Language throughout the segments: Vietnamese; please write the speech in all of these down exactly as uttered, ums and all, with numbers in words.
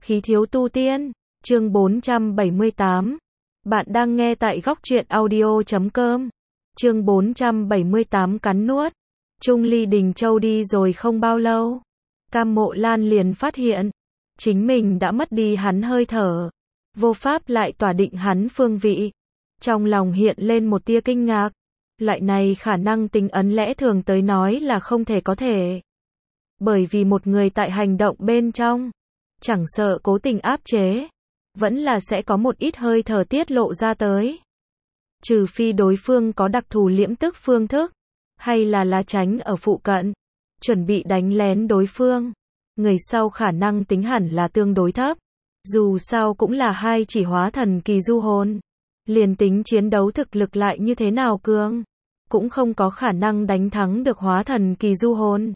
Khí thiếu tu tiên, chương bốn trăm bảy mươi tám. Bạn đang nghe tại góc truyện audio chấm com. Chương bốn trăm bảy mươi tám cắn nuốt. Trung Ly Đình Châu đi rồi không bao lâu, Cam Mộ Lan liền phát hiện chính mình đã mất đi hắn hơi thở, vô pháp lại tỏa định hắn phương vị. Trong lòng hiện lên một tia kinh ngạc, loại này khả năng tính ấn lẽ thường tới nói là không thể có thể. Bởi vì một người tại hành động bên trong, chẳng sợ cố tình áp chế, vẫn là sẽ có một ít hơi thở tiết lộ ra tới. Trừ phi đối phương có đặc thù liễm tức phương thức, hay là lá tránh ở phụ cận, chuẩn bị đánh lén đối phương. Người sau khả năng tính hẳn là tương đối thấp. Dù sao cũng là hai chỉ hóa thần kỳ du hồn, liền tính chiến đấu thực lực lại như thế nào cường, cũng không có khả năng đánh thắng được hóa thần kỳ du hồn.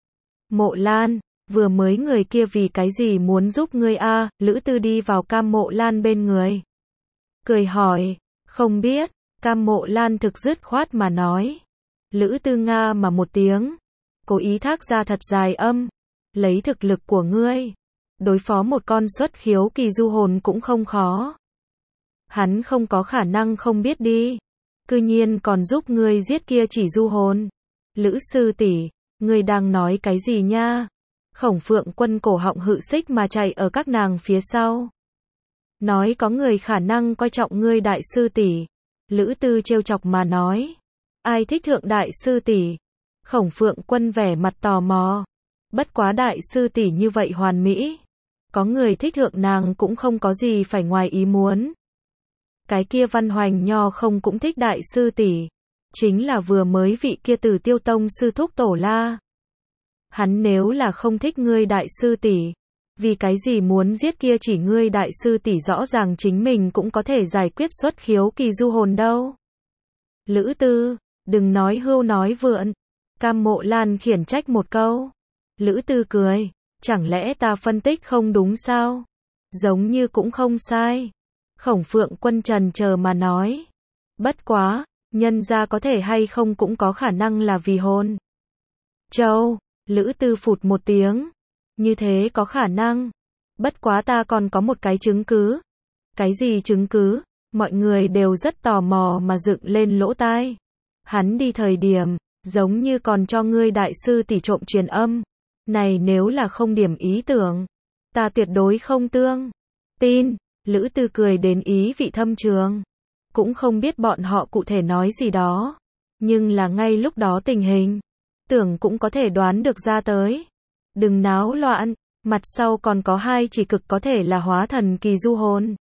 Mộ Lan, vừa mới người kia vì cái gì muốn giúp ngươi a? Lữ Tư đi vào Cam Mộ Lan bên người, cười hỏi. Không biết, Cam Mộ Lan thực dứt khoát mà nói. Lữ Tư nga mà một tiếng, cố ý thác ra thật dài âm. Lấy thực lực của ngươi, đối phó một con xuất khiếu kỳ du hồn cũng không khó. Hắn không có khả năng không biết đi. Cư nhiên còn giúp ngươi giết kia chỉ du hồn. Lữ sư tỷ, ngươi đang nói cái gì nha? Khổng Phượng Quân cổ họng hự xích mà chạy ở các nàng phía sau. Nói có người khả năng coi trọng ngươi đại sư tỷ. Lữ Tư trêu chọc mà nói. Ai thích thượng đại sư tỷ? Khổng Phượng Quân vẻ mặt tò mò. Bất quá đại sư tỷ như vậy hoàn mỹ, có người thích thượng nàng cũng không có gì phải ngoài ý muốn. Cái kia Văn Hoành Nho không cũng thích đại sư tỷ, chính là vừa mới vị kia Tử Tiêu Tông sư thúc Tổ La. Hắn nếu là không thích ngươi đại sư tỷ, vì cái gì muốn giết kia chỉ ngươi đại sư tỷ, rõ ràng chính mình cũng có thể giải quyết xuất khiếu kỳ du hồn đâu. Lữ Tư, đừng nói hưu nói vượn. Cam Mộ Lan khiển trách một câu. Lữ Tư cười, chẳng lẽ ta phân tích không đúng sao? Giống như cũng không sai. Khổng Phượng Quân trần chờ mà nói. Bất quá, nhân gia có thể hay không cũng có khả năng là vì hồn châu. Lữ Tư phụt một tiếng. Như thế có khả năng. Bất quá ta còn có một cái chứng cứ. Cái gì chứng cứ? Mọi người đều rất tò mò mà dựng lên lỗ tai. Hắn đi thời điểm, giống như còn cho ngươi đại sư tỷ trộm truyền âm. Này nếu là không điểm ý tưởng, ta tuyệt đối không tương tin. Lữ Tư cười đến ý vị thâm trường. Cũng không biết bọn họ cụ thể nói gì đó, nhưng là ngay lúc đó tình hình, tưởng cũng có thể đoán được ra tới. Đừng náo loạn, mặt sau còn có hai chỉ cực có thể là hóa thần kỳ du hồn.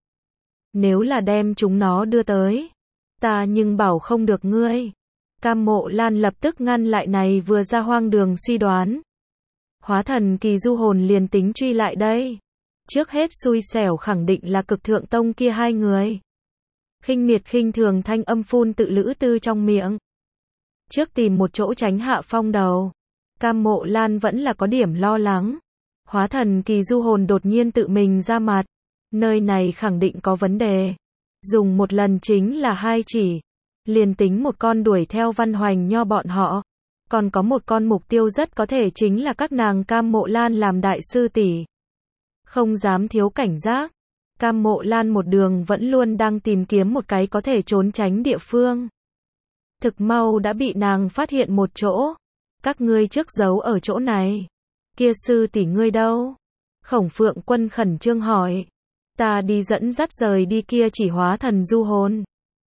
Nếu là đem chúng nó đưa tới, ta nhưng bảo không được ngươi. Cam Mộ Lan lập tức ngăn lại này vừa ra hoang đường suy đoán. Hóa thần kỳ du hồn liền tính truy lại đây, trước hết xui xẻo khẳng định là Cực Thượng Tông kia hai người. Khinh miệt khinh thường thanh âm phun tự Lữ Tư trong miệng. Trước tìm một chỗ tránh hạ phong đầu. Cam Mộ Lan vẫn là có điểm lo lắng. Hóa thần kỳ du hồn đột nhiên tự mình ra mặt, nơi này khẳng định có vấn đề. Dùng một lần chính là hai chỉ, liền tính một con đuổi theo Văn Hoành Nho bọn họ, còn có một con mục tiêu rất có thể chính là các nàng. Cam Mộ Lan làm đại sư tỷ, không dám thiếu cảnh giác. Cam Mộ Lan một đường vẫn luôn đang tìm kiếm một cái có thể trốn tránh địa phương. Thực mau đã bị nàng phát hiện một chỗ. Các ngươi trước giấu ở chỗ này. Kia sư tỷ ngươi đâu? Khổng Phượng Quân khẩn trương hỏi. Ta đi dẫn dắt rời đi kia chỉ hóa thần du hồn.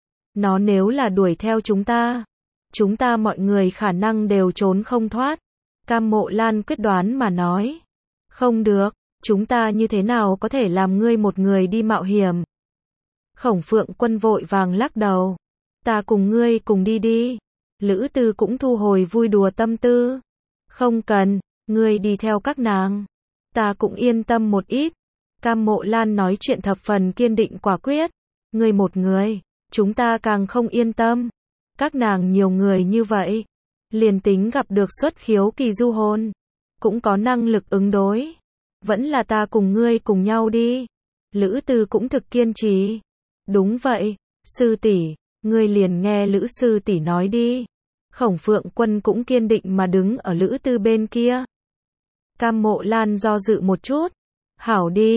Nó nếu là đuổi theo chúng ta, chúng ta mọi người khả năng đều trốn không thoát. Cam Mộ Lan quyết đoán mà nói. Không được, chúng ta như thế nào có thể làm ngươi một người đi mạo hiểm? Khổng Phượng Quân vội vàng lắc đầu. Ta cùng ngươi cùng đi đi. Lữ Tư cũng thu hồi vui đùa tâm tư. Không cần, ngươi đi theo các nàng, ta cũng yên tâm một ít. Cam Mộ Lan nói chuyện thập phần kiên định quả quyết. Ngươi một người, chúng ta càng không yên tâm. Các nàng nhiều người như vậy, liền tính gặp được xuất khiếu kỳ du hồn, cũng có năng lực ứng đối. Vẫn là ta cùng ngươi cùng nhau đi. Lữ Tư cũng thực kiên trì. Đúng vậy, sư tỷ, ngươi liền nghe Lữ sư tỷ nói đi. Khổng Phượng Quân cũng kiên định mà đứng ở Lữ Tư bên kia. Cam Mộ Lan do dự một chút. Hảo đi,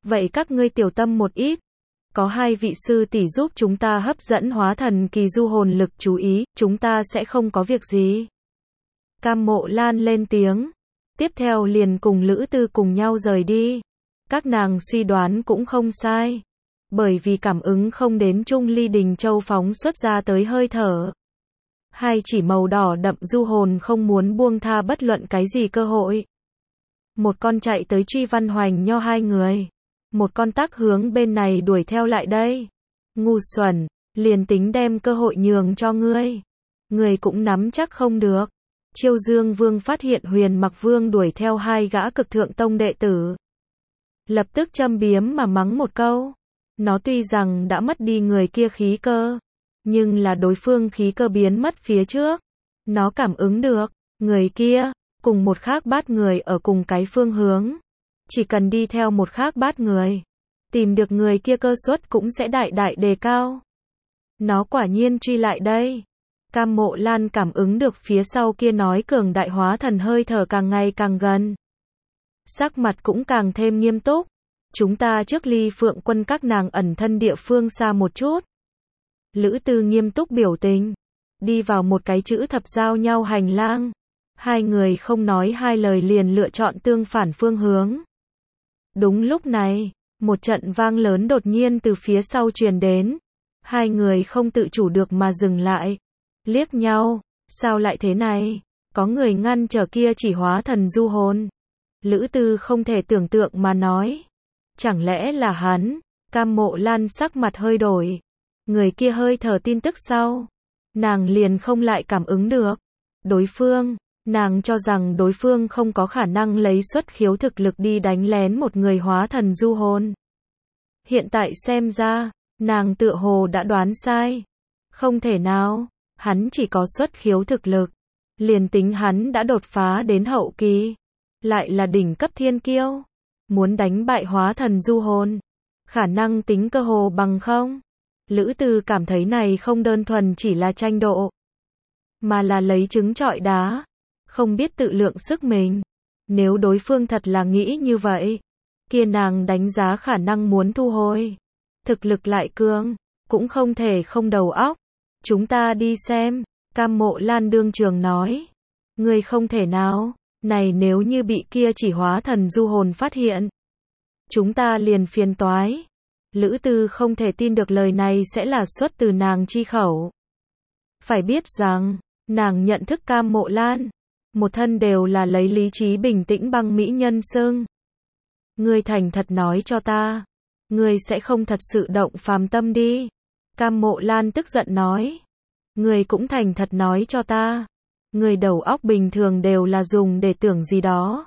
Vậy các ngươi tiểu tâm một ít. Có hai vị sư tỷ giúp chúng ta hấp dẫn hóa thần kỳ du hồn lực chú ý, chúng ta sẽ không có việc gì. Cam Mộ Lan lên tiếng. Tiếp theo liền cùng Lữ Tư cùng nhau rời đi. Các nàng suy đoán cũng không sai. Bởi vì cảm ứng không đến Trung Ly Đình Châu phóng xuất ra tới hơi thở. Hai chỉ màu đỏ đậm du hồn không muốn buông tha bất luận cái gì cơ hội. Một con chạy tới truy Văn Hoành Nho hai người. Một con tắc hướng bên này đuổi theo lại đây. Ngu xuẩn, liền tính đem cơ hội nhường cho ngươi. Ngươi cũng nắm chắc không được. Chiêu Dương Vương phát hiện Huyền Mặc Vương đuổi theo hai gã cực thượng tông đệ tử. Lập tức châm biếm mà mắng một câu. Nó tuy rằng đã mất đi người kia khí cơ, nhưng là đối phương khí cơ biến mất phía trước. Nó cảm ứng được, người kia, cùng một khác bát người ở cùng cái phương hướng. Chỉ cần đi theo một khác bát người, tìm được người kia cơ suất cũng sẽ đại đại đề cao. Nó quả nhiên truy lại đây. Cam Mộ Lan cảm ứng được phía sau kia nói cường đại hóa thần hơi thở càng ngày càng gần. Sắc mặt cũng càng thêm nghiêm túc. Chúng ta trước ly Phượng Quân các nàng ẩn thân địa phương xa một chút. Lữ Tư nghiêm túc biểu tình. Đi vào một cái chữ thập giao nhau hành lang. Hai người không nói hai lời liền lựa chọn tương phản phương hướng. Đúng lúc này, một trận vang lớn đột nhiên từ phía sau truyền đến. Hai người không tự chủ được mà dừng lại. Liếc nhau, sao lại thế này? Có người ngăn trở kia chỉ hóa thần du hồn. Lữ Tư không thể tưởng tượng mà nói. Chẳng lẽ là hắn? Cam Mộ Lan sắc mặt hơi đổi. Người kia hơi thở tin tức sau. Nàng liền không lại cảm ứng được. Đối phương, nàng cho rằng đối phương không có khả năng lấy xuất khiếu thực lực đi đánh lén một người hóa thần du hồn. Hiện tại xem ra, nàng tựa hồ đã đoán sai. Không thể nào, hắn chỉ có xuất khiếu thực lực. Liền tính hắn đã đột phá đến hậu kỳ. Lại là đỉnh cấp thiên kiêu. Muốn đánh bại hóa thần du hồn. Khả năng tính cơ hồ bằng không. Lữ Tư cảm thấy này không đơn thuần chỉ là tranh độ. Mà là lấy trứng trọi đá. Không biết tự lượng sức mình. Nếu đối phương thật là nghĩ như vậy. Kia nàng đánh giá khả năng muốn thu hồi. Thực lực lại cường. Cũng không thể không đầu óc. Chúng ta đi xem. Cam Mộ Lan đương trường nói. Người không thể nào. Này nếu như bị kia chỉ hóa thần du hồn phát hiện. Chúng ta liền phiền toái. Lữ Tư không thể tin được lời này sẽ là xuất từ nàng chi khẩu. Phải biết rằng, nàng nhận thức Cam Mộ Lan. Một thân đều là lấy lý trí bình tĩnh băng mỹ nhân xưng. Ngươi thành thật nói cho ta. Ngươi sẽ không thật sự động phàm tâm đi. Cam Mộ Lan tức giận nói. Ngươi cũng thành thật nói cho ta. Người đầu óc bình thường đều là dùng để tưởng gì đó.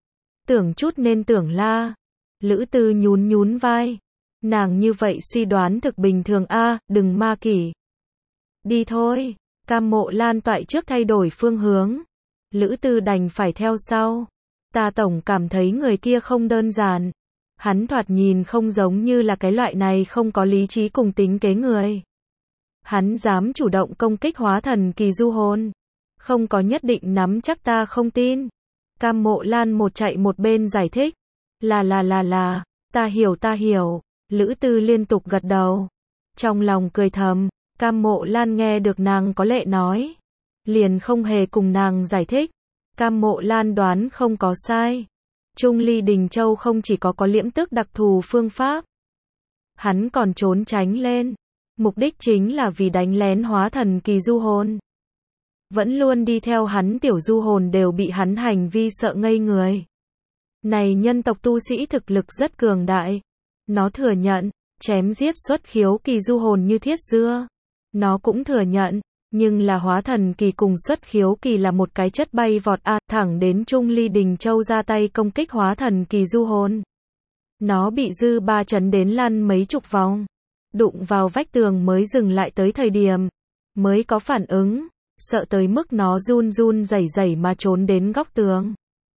Tưởng chút nên tưởng la. Lữ Tư nhún nhún vai. Nàng như vậy suy đoán thực bình thường a, à, đừng ma kỷ. Đi thôi. Cam Mộ Lan toại trước thay đổi phương hướng. Lữ Tư đành phải theo sau. Ta tổng cảm thấy người kia không đơn giản. Hắn thoạt nhìn không giống như là cái loại này không có lý trí cùng tính kế người. Hắn dám chủ động công kích hóa thần kỳ du hồn. Không có nhất định nắm chắc ta không tin. Cam Mộ Lan một chạy một bên giải thích. Là là là là, ta hiểu ta hiểu. Lữ Tư liên tục gật đầu. Trong lòng cười thầm, Cam Mộ Lan nghe được nàng có lệ nói. Liền không hề cùng nàng giải thích. Cam Mộ Lan đoán không có sai. Trung Ly Đình Châu không chỉ có có liễm tức đặc thù phương pháp. Hắn còn trốn tránh lên. Mục đích chính là vì đánh lén hóa thần kỳ du hồn. Vẫn luôn đi theo hắn tiểu du hồn đều bị hắn hành vi sợ ngây người. Này nhân tộc tu sĩ thực lực rất cường đại. Nó thừa nhận, chém giết xuất khiếu kỳ du hồn như thiết dưa. Nó cũng thừa nhận, nhưng là hóa thần kỳ cùng xuất khiếu kỳ là một cái chất bay vọt a, thẳng đến Trung Ly Đình Châu ra tay công kích hóa thần kỳ du hồn. Nó bị dư ba chấn đến lăn mấy chục vòng. Đụng vào vách tường mới dừng lại tới thời điểm. Mới có phản ứng. Sợ tới mức nó run run rẩy rẩy mà trốn đến góc tường.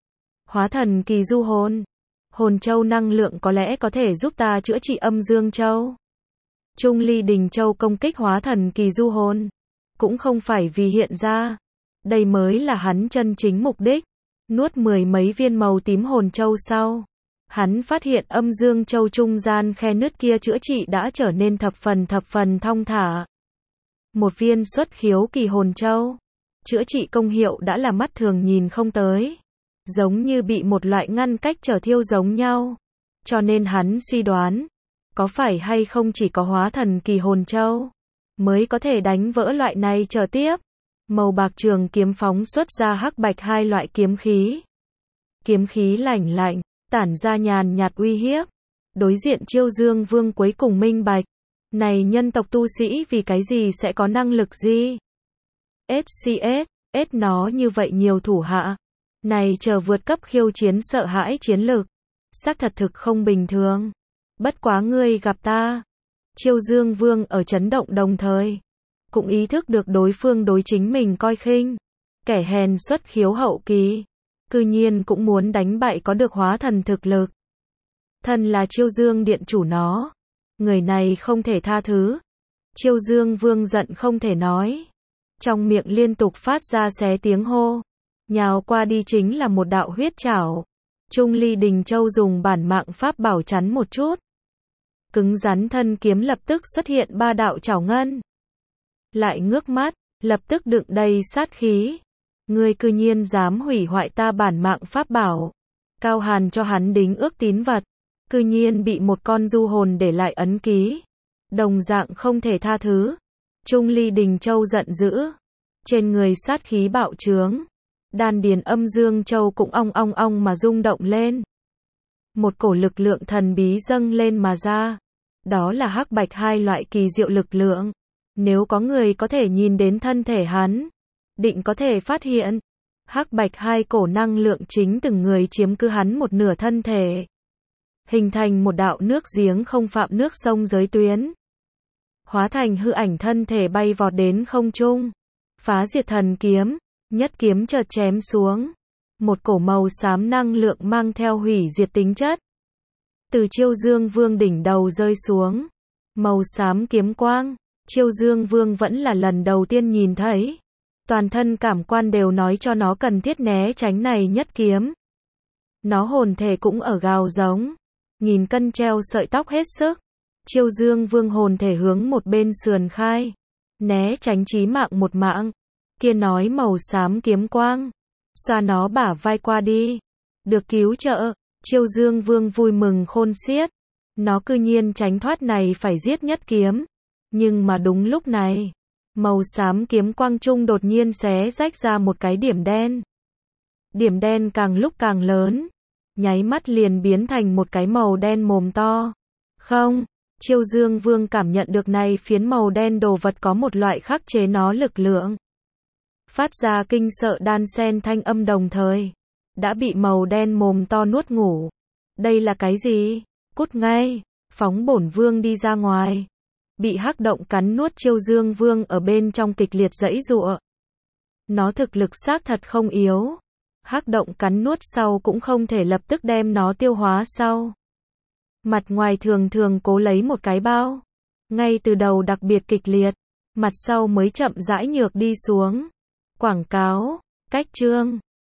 Hóa thần kỳ du hồn. Hồn châu năng lượng có lẽ có thể giúp ta chữa trị âm dương châu. Trung Ly Đình Châu công kích hóa thần kỳ du hồn. Cũng không phải vì hiện ra. Đây mới là hắn chân chính mục đích. Nuốt mười mấy viên màu tím hồn châu sau. Hắn phát hiện âm dương châu trung gian khe nứt kia chữa trị đã trở nên thập phần thập phần thong thả. Một viên xuất khiếu kỳ hồn châu, chữa trị công hiệu đã là mắt thường nhìn không tới, giống như bị một loại ngăn cách trở thiêu giống nhau. Cho nên hắn suy đoán, có phải hay không chỉ có hóa thần kỳ hồn châu mới có thể đánh vỡ loại này trở tiếp. Màu bạc trường kiếm phóng xuất ra hắc bạch hai loại kiếm khí. Kiếm khí lạnh lạnh, tản ra nhàn nhạt uy hiếp. Đối diện Chiêu Dương Vương cuối cùng minh bạch, này nhân tộc tu sĩ vì cái gì sẽ có năng lực gì? ét xê ét, ét nó như vậy nhiều thủ hạ, này chờ vượt cấp khiêu chiến sợ hãi chiến lực, xác thật thực không bình thường. Bất quá ngươi gặp ta. Chiêu Dương Vương ở chấn động đồng thời, cũng ý thức được đối phương đối chính mình coi khinh. Kẻ hèn xuất khiếu hậu kỳ, cư nhiên cũng muốn đánh bại có được hóa thần thực lực. Thần là Chiêu Dương điện chủ nó, người này không thể tha thứ. Chiêu Dương Vương giận không thể nói, trong miệng liên tục phát ra xé tiếng hô, nhào qua đi chính là một đạo huyết trảo. Trung Ly Đình Châu dùng bản mạng pháp bảo chắn một chút, cứng rắn thân kiếm lập tức xuất hiện ba đạo trảo ngân. Lại ngước mắt, lập tức đựng đầy sát khí. Ngươi cư nhiên dám hủy hoại ta bản mạng pháp bảo. Cao Hàn cho hắn đính ước tín vật, cư nhiên bị một con du hồn để lại ấn ký. Đồng dạng không thể tha thứ. Trung Ly Đình Châu giận dữ, trên người sát khí bạo trướng, đan điền âm dương châu cũng ong ong ong mà rung động lên. Một cổ lực lượng thần bí dâng lên mà ra, đó là hắc bạch hai loại kỳ diệu lực lượng. Nếu có người có thể nhìn đến thân thể hắn, định có thể phát hiện, hắc bạch hai cổ năng lượng chính từng người chiếm cứ hắn một nửa thân thể, hình thành một đạo nước giếng không phạm nước sông giới tuyến. Hóa thành hư ảnh thân thể bay vọt đến không trung, phá diệt thần kiếm, nhất kiếm chợt chém xuống. Một cổ màu xám năng lượng mang theo hủy diệt tính chất, từ Chiêu Dương Vương đỉnh đầu rơi xuống. Màu xám kiếm quang, Chiêu Dương Vương vẫn là lần đầu tiên nhìn thấy. Toàn thân cảm quan đều nói cho nó cần thiết né tránh này nhất kiếm. Nó hồn thể cũng ở gào giống, nghìn cân treo sợi tóc hết sức. Chiêu Dương Vương hồn thể hướng một bên sườn khai, né tránh chí mạng một mạng. Kia nói màu xám kiếm quang, xoa nó bả vai qua đi. Được cứu trợ, Chiêu Dương Vương vui mừng khôn xiết. Nó cư nhiên tránh thoát này phải giết nhất kiếm. Nhưng mà đúng lúc này, màu xám kiếm quang trung đột nhiên xé rách ra một cái điểm đen. Điểm đen càng lúc càng lớn, nháy mắt liền biến thành một cái màu đen mồm to. Không, Chiêu Dương Vương cảm nhận được này phiến màu đen đồ vật có một loại khắc chế nó lực lượng. Phát ra kinh sợ đan sen thanh âm đồng thời, đã bị màu đen mồm to nuốt ngủ. Đây là cái gì? Cút ngay, phóng bổn vương đi ra ngoài. Bị hắc động cắn nuốt Chiêu Dương Vương ở bên trong kịch liệt giãy giụa. Nó thực lực xác thật không yếu. Hắc động cắn nuốt sau cũng không thể lập tức đem nó tiêu hóa sau. Mặt ngoài thường thường cố lấy một cái bao. Ngay từ đầu đặc biệt kịch liệt, mặt sau mới chậm rãi nhược đi xuống. Quảng cáo, cách chương.